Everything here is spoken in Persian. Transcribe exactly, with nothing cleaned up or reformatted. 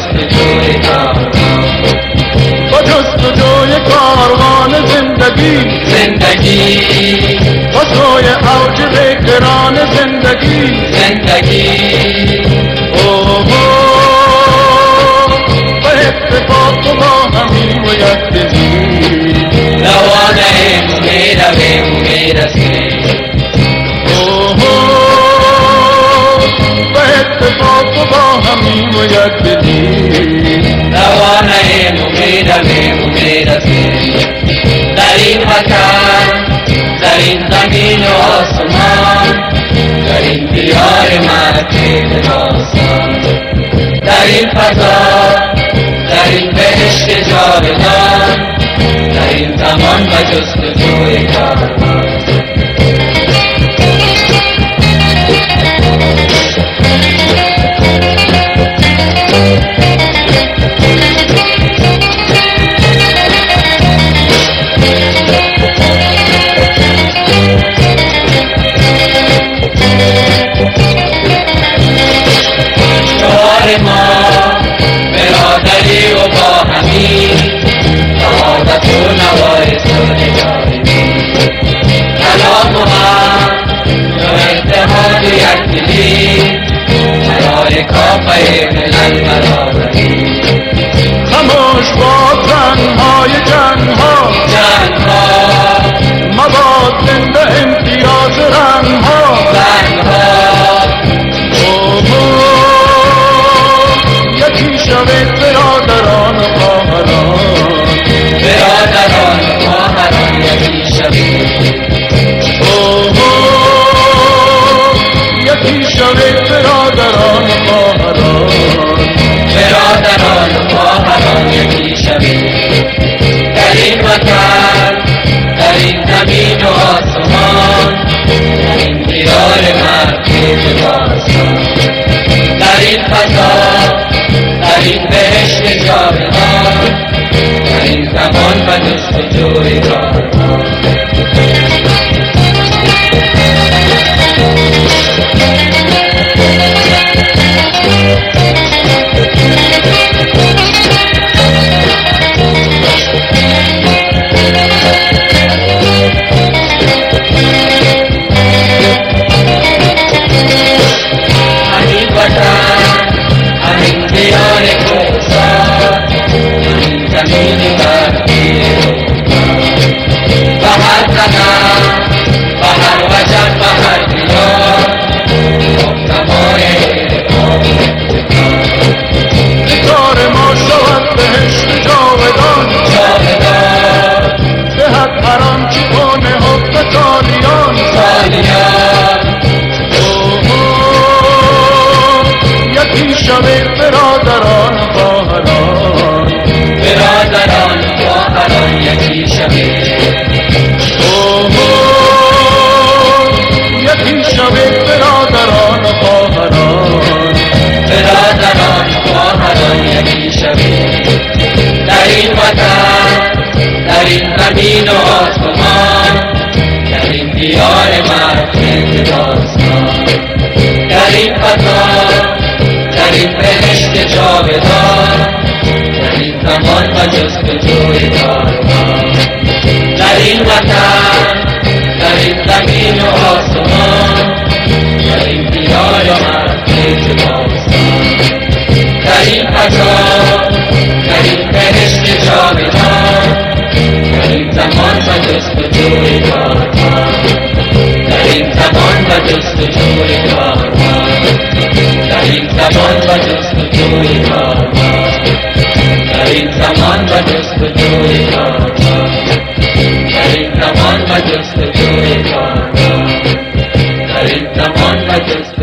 جستجوی کاروان، با جستجوی کاروان زندگی زندگی با سوی اوج بکران زندگی زندگی اوه به اتفاق با همین و یک دلی روانه میرویم و میرسیم، اوه به اتفاق با همین و یک دلی روانه میرویم و میرسیم. در این وطن، در این زمین و آسمان، در این دیار مرکب داستان، در این فضا، در این بهشت جاودان، در این زمان و جستجوی کاروان. شعار ما برادری و با همی، سعادت و نوای صلح دائمی. کلام و هم و اتحاد و یکدلی، شعار کافه ملل برابری. خموش با تنهای جنها جنها مباد زنده امتیاز رنگها رنگها، یکی شوید برادران و خواهران، برادران و خواهران یکی شوید. اوه یکی شوید برادران و خواهران، برادران و خواهران یکی شوید. در این وطن، در این زمین و آسمان، در این دیار مرکب داستان، در این فضا، در این بهشت جاودان، در این زمان و جستجوی کاروان. همین وطن، همین دیار کوهسار، همین زمین برگیر و هر قدم و هر وجب و هر دیار محتوای کار ما شود بهشت جاودان، جاودان دهد هر آنچه کن حب تالیان سالیان. یکی شوید برادران و خواهران، برادران و خواهران یکی شوید. اوه یکی شوید برادران و خواهران، برادران و خواهران یکی شوید. در این وطن، در این زمین و آسمان، در این دیار مرکب داستان، در این فضا، در این بهشت جاودان، در این زمان و جستجوی کاروان. در این وطن، در این زمین و آسمان، در این دیار مرکب داستان، در این فضا، در این بهشت جاودان، در این زمان و جستجوی کاروان. در این زمان و جستجوی کاروان، در این زمان و جستجوی کاروان، در این زمان و جستجوی کاروان، در این زمان و جستجوی کاروان، در این زمان و جستجوی